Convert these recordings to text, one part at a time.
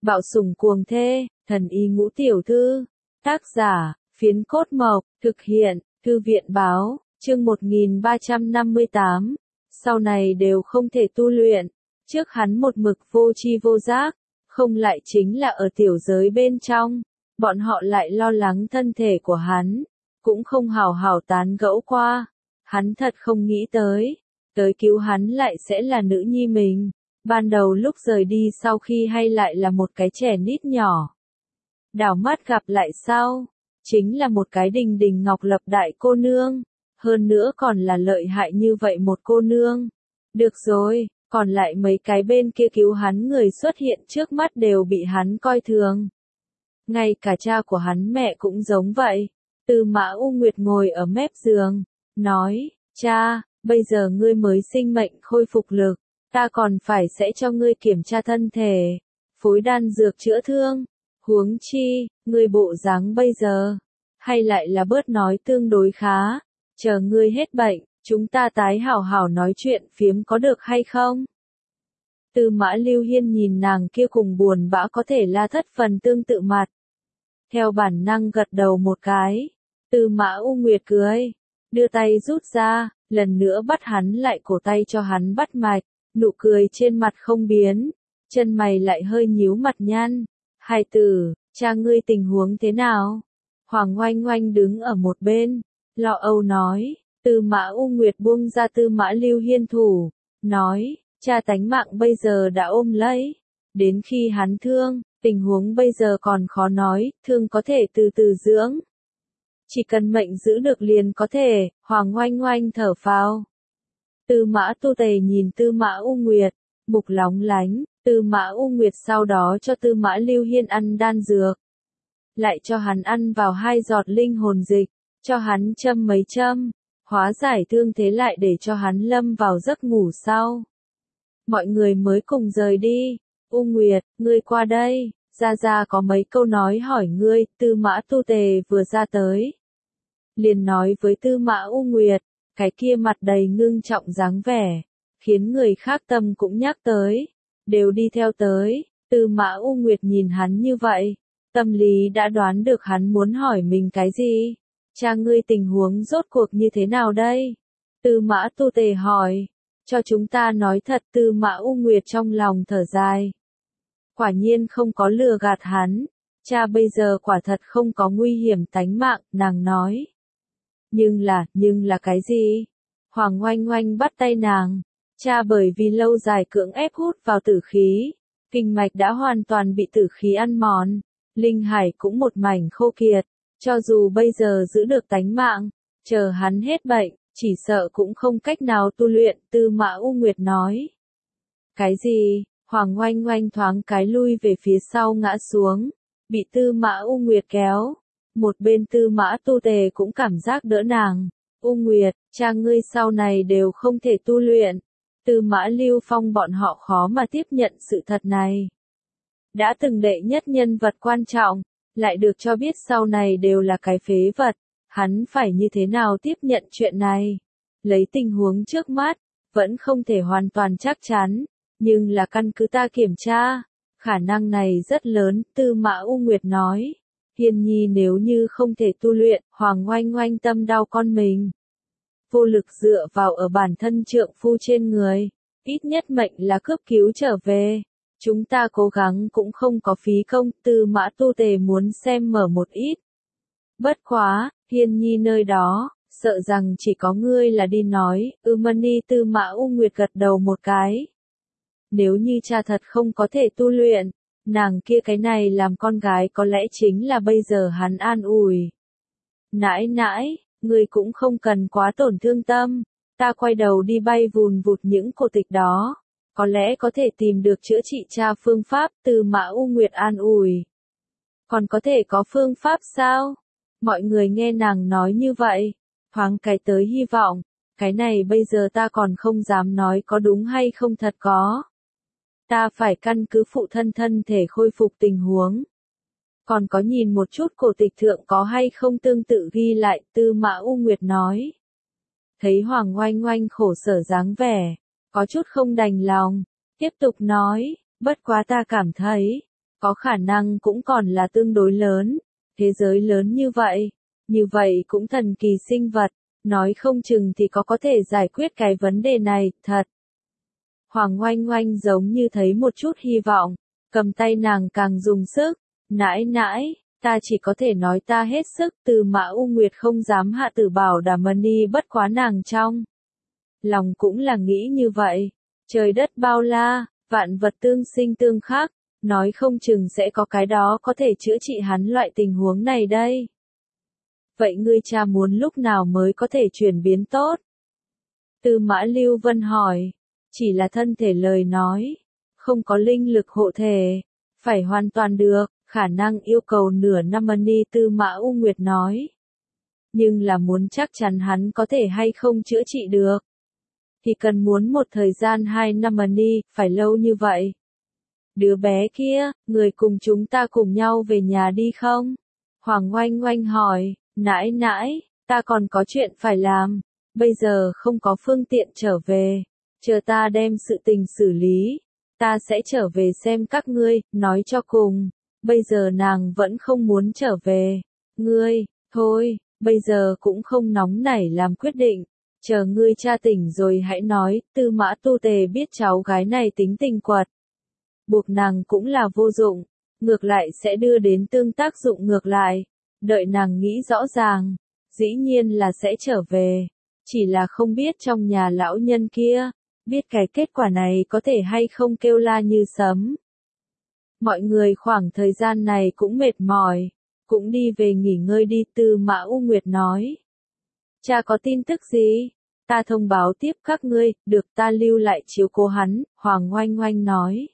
Bạo sủng cuồng thê, thần y ngũ tiểu thư. Tác giả, Phiến Cốt Mộc, thực hiện, Thư viện báo, chương 1358. Sau này đều không thể tu luyện. Trước hắn một mực vô tri vô giác, không lại chính là ở tiểu giới bên trong. Bọn họ lại lo lắng thân thể của hắn, cũng không hào hào tán gẫu qua. Hắn thật không nghĩ tới cứu hắn lại sẽ là nữ nhi mình. Ban đầu lúc rời đi sau khi hay lại là một cái trẻ nít nhỏ. Đảo mắt gặp lại sau, chính là một cái đình đình ngọc lập đại cô nương. Hơn nữa còn là lợi hại như vậy một cô nương. Được rồi, còn lại mấy cái bên kia cứu hắn người xuất hiện trước mắt đều bị hắn coi thường. Ngay cả cha của hắn mẹ cũng giống vậy. Tư Mã U Nguyệt ngồi ở mép giường, nói, cha, bây giờ ngươi mới sinh mệnh khôi phục lực, ta còn phải sẽ cho ngươi kiểm tra thân thể, phối đan dược chữa thương, huống chi, ngươi bộ dáng bây giờ, hay lại là bớt nói tương đối khá, chờ ngươi hết bệnh, chúng ta tái hảo hảo nói chuyện phiếm có được hay không? Tư Mã Lưu Hiên nhìn nàng kia cùng buồn bã có thể là thất phần tương tự mặt. Theo bản năng gật đầu một cái, Tư Mã U Nguyệt cười, đưa tay rút ra, lần nữa bắt hắn lại cổ tay cho hắn bắt mạch, nụ cười trên mặt không biến, chân mày lại hơi nhíu mặt nhăn. Hài tử, cha ngươi tình huống thế nào? Hoàng Oanh Oanh đứng ở một bên, lo âu nói. Tư Mã U Nguyệt buông ra Tư Mã Lưu Hiên thủ, nói, cha tánh mạng bây giờ đã ôm lấy, đến khi hắn thương, tình huống bây giờ còn khó nói, thương có thể từ từ dưỡng. Chỉ cần mệnh giữ được liền có thể, Hoàng Oanh Oanh thở phào. Tư Mã Tu Tề nhìn Tư Mã U Nguyệt, mục lóng lánh, Tư Mã U Nguyệt sau đó cho Tư Mã Lưu Hiên ăn đan dược. Lại cho hắn ăn vào 2 giọt linh hồn dịch, cho hắn châm mấy châm, hóa giải thương thế lại để cho hắn lâm vào giấc ngủ sau. Mọi người mới cùng rời đi. U Nguyệt, ngươi qua đây, Gia Gia có mấy câu nói hỏi ngươi. Tư Mã Tu Tề vừa ra tới, liền nói với Tư Mã U Nguyệt, cái kia mặt đầy ngưng trọng dáng vẻ, khiến người khác tâm cũng nhắc tới, đều đi theo tới. Tư Mã U Nguyệt nhìn hắn như vậy, tâm lý đã đoán được hắn muốn hỏi mình cái gì. Cha ngươi tình huống rốt cuộc như thế nào đây? Tư Mã Tu Tề hỏi. Cho chúng ta nói thật. Tư Mã U Nguyệt trong lòng thở dài. Quả nhiên không có lừa gạt hắn. Cha bây giờ quả thật không có nguy hiểm tánh mạng, nàng nói. Nhưng là cái gì? Hoàng Oanh Oanh bắt tay nàng. Cha bởi vì lâu dài cưỡng ép hút vào tử khí, kinh mạch đã hoàn toàn bị tử khí ăn mòn, linh hải cũng một mảnh khô kiệt, cho dù bây giờ giữ được tánh mạng, chờ hắn hết bệnh, chỉ sợ cũng không cách nào tu luyện. Tư Mã U Nguyệt nói. Cái gì? Hoàng Oanh Oanh thoáng cái lui về phía sau ngã xuống, bị Tư Mã U Nguyệt kéo. Một bên Tư Mã Tu Tề cũng cảm giác đỡ nàng. U Nguyệt, cha ngươi sau này đều không thể tu luyện. Tư Mã Lưu Phong bọn họ khó mà tiếp nhận sự thật này. Đã từng đệ nhất nhân vật quan trọng, lại được cho biết sau này đều là cái phế vật. Hắn phải như thế nào tiếp nhận chuyện này? Lấy tình huống trước mắt, vẫn không thể hoàn toàn chắc chắn, nhưng là căn cứ ta kiểm tra, khả năng này rất lớn. Tư Mã U Nguyệt nói. Hiên nhi nếu như không thể tu luyện, Hoàng Oanh Oanh tâm đau con mình. Vô lực dựa vào ở bản thân trượng phu trên người, ít nhất mệnh là cướp cứu trở về. Chúng ta cố gắng cũng không có phí công. Tư Mã Tu Tề muốn xem mở một ít. Bất quá, Hiên nhi nơi đó, sợ rằng chỉ có ngươi là đi nói. Mani. Tư Mã U Nguyệt gật đầu một cái. Nếu như cha thật không có thể tu luyện, nàng kia cái này làm con gái có lẽ chính là bây giờ hắn an ủi. Nãi nãi, ngươi cũng không cần quá tổn thương tâm, ta quay đầu đi bay vùn vụt những cổ tịch đó, có lẽ có thể tìm được chữa trị cha phương pháp. Tư Mã U Nguyệt an ủi. Còn có thể có phương pháp sao? Mọi người nghe nàng nói như vậy, thoáng cái tới hy vọng, cái này bây giờ ta còn không dám nói có đúng hay không thật có. Ta phải căn cứ phụ thân thân thể khôi phục tình huống. Còn có nhìn một chút cổ tịch thượng có hay không tương tự ghi lại. Tư Mã U Nguyệt nói. Thấy Hoàng Oanh Oanh khổ sở dáng vẻ, có chút không đành lòng, tiếp tục nói, bất quá ta cảm thấy, có khả năng cũng còn là tương đối lớn. Thế giới lớn như vậy cũng thần kỳ sinh vật, nói không chừng thì có thể giải quyết cái vấn đề này, thật. Hoàng Oanh Oanh giống như thấy một chút hy vọng, cầm tay nàng càng dùng sức, nãi nãi, ta chỉ có thể nói ta hết sức, Từ Mã U Nguyệt không dám hạ tử bảo đảm Mani bất quá nàng trong. Lòng cũng là nghĩ như vậy, trời đất bao la, vạn vật tương sinh tương khắc, nói không chừng sẽ có cái đó có thể chữa trị hắn loại tình huống này đây. Vậy ngươi cha muốn lúc nào mới có thể chuyển biến tốt? Tư Mã Lưu Vân hỏi, chỉ là thân thể lời nói, không có linh lực hộ thể, phải hoàn toàn được, khả năng yêu cầu nửa năm Mani, Tư Mã U Nguyệt nói. Nhưng là muốn chắc chắn hắn có thể hay không chữa trị được, thì cần muốn một thời gian 2 năm Mani, phải lâu như vậy. Đứa bé kia, người cùng chúng ta cùng nhau về nhà đi không? Hoàng Oanh Oanh hỏi, nãi nãi, ta còn có chuyện phải làm, bây giờ không có phương tiện trở về, chờ ta đem sự tình xử lý, ta sẽ trở về xem các ngươi, nói cho cùng, bây giờ nàng vẫn không muốn trở về, ngươi, thôi, bây giờ cũng không nóng nảy làm quyết định, chờ ngươi cha tỉnh rồi hãy nói, Tư Mã Tu Tề biết cháu gái này tính tình quật. Buộc nàng cũng là vô dụng, ngược lại sẽ đưa đến tương tác dụng ngược lại, đợi nàng nghĩ rõ ràng, dĩ nhiên là sẽ trở về, chỉ là không biết trong nhà lão nhân kia, biết cái kết quả này có thể hay không kêu la như sấm. Mọi người khoảng thời gian này cũng mệt mỏi, cũng đi về nghỉ ngơi đi, Tư Mã U Nguyệt nói. Cha có tin tức gì? Ta thông báo tiếp các ngươi, được ta lưu lại chiếu cố hắn, Hoàng Oanh Oanh nói.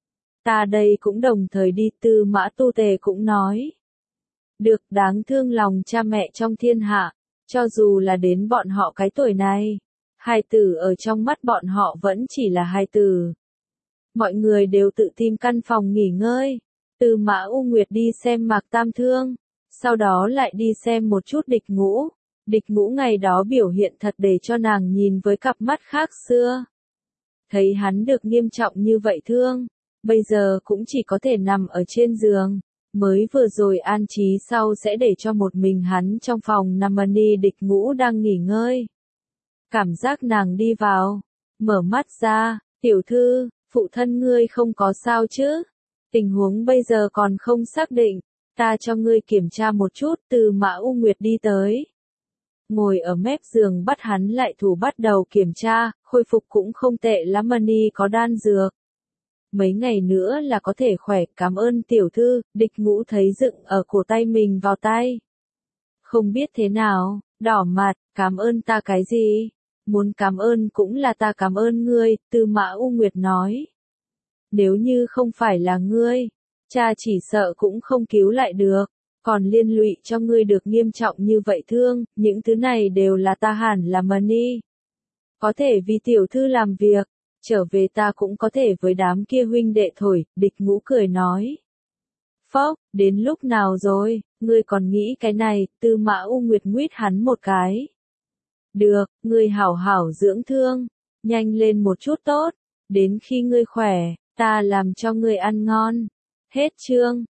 Ta đây cũng đồng thời đi, Tư Mã Tu Tề cũng nói. Được, đáng thương lòng cha mẹ trong thiên hạ, cho dù là đến bọn họ cái tuổi này, hài tử ở trong mắt bọn họ vẫn chỉ là hài tử. Mọi người đều tự tìm căn phòng nghỉ ngơi, Tư Mã U Nguyệt đi xem Mạc Tam Thương, sau đó lại đi xem một chút Địch Ngũ. Địch Ngũ ngày đó biểu hiện thật để cho nàng nhìn với cặp mắt khác xưa. Thấy hắn được nghiêm trọng như vậy thương, bây giờ cũng chỉ có thể nằm ở trên giường, mới vừa rồi an trí sau sẽ để cho một mình hắn trong phòng nằm. Mani Địch Ngũ đang nghỉ ngơi. Cảm giác nàng đi vào, mở mắt ra, tiểu thư, phụ thân ngươi không có sao chứ? Tình huống bây giờ còn không xác định, ta cho ngươi kiểm tra một chút. Từ Mã U Nguyệt đi tới, ngồi ở mép giường bắt hắn lại thủ bắt đầu kiểm tra, khôi phục cũng không tệ lắm. Mani có đan dược, mấy ngày nữa là có thể khỏe, cảm ơn tiểu thư. Địch Ngũ thấy dựng ở cổ tay mình vào tay, không biết thế nào, đỏ mặt, cảm ơn ta cái gì? Muốn cảm ơn cũng là ta cảm ơn ngươi, Tư Mã U Nguyệt nói. Nếu như không phải là ngươi, cha chỉ sợ cũng không cứu lại được, còn liên lụy cho ngươi được nghiêm trọng như vậy thương, những thứ này đều là ta hẳn là Mani. Có thể vì tiểu thư làm việc, trở về ta cũng có thể với đám kia huynh đệ thổi, Địch Ngũ cười nói. Phốc, đến lúc nào rồi, ngươi còn nghĩ cái này, Tư Mã U Nguyệt nguyết hắn một cái. Được, ngươi hảo hảo dưỡng thương, nhanh lên một chút tốt, đến khi ngươi khỏe, ta làm cho ngươi ăn ngon. Hết chương.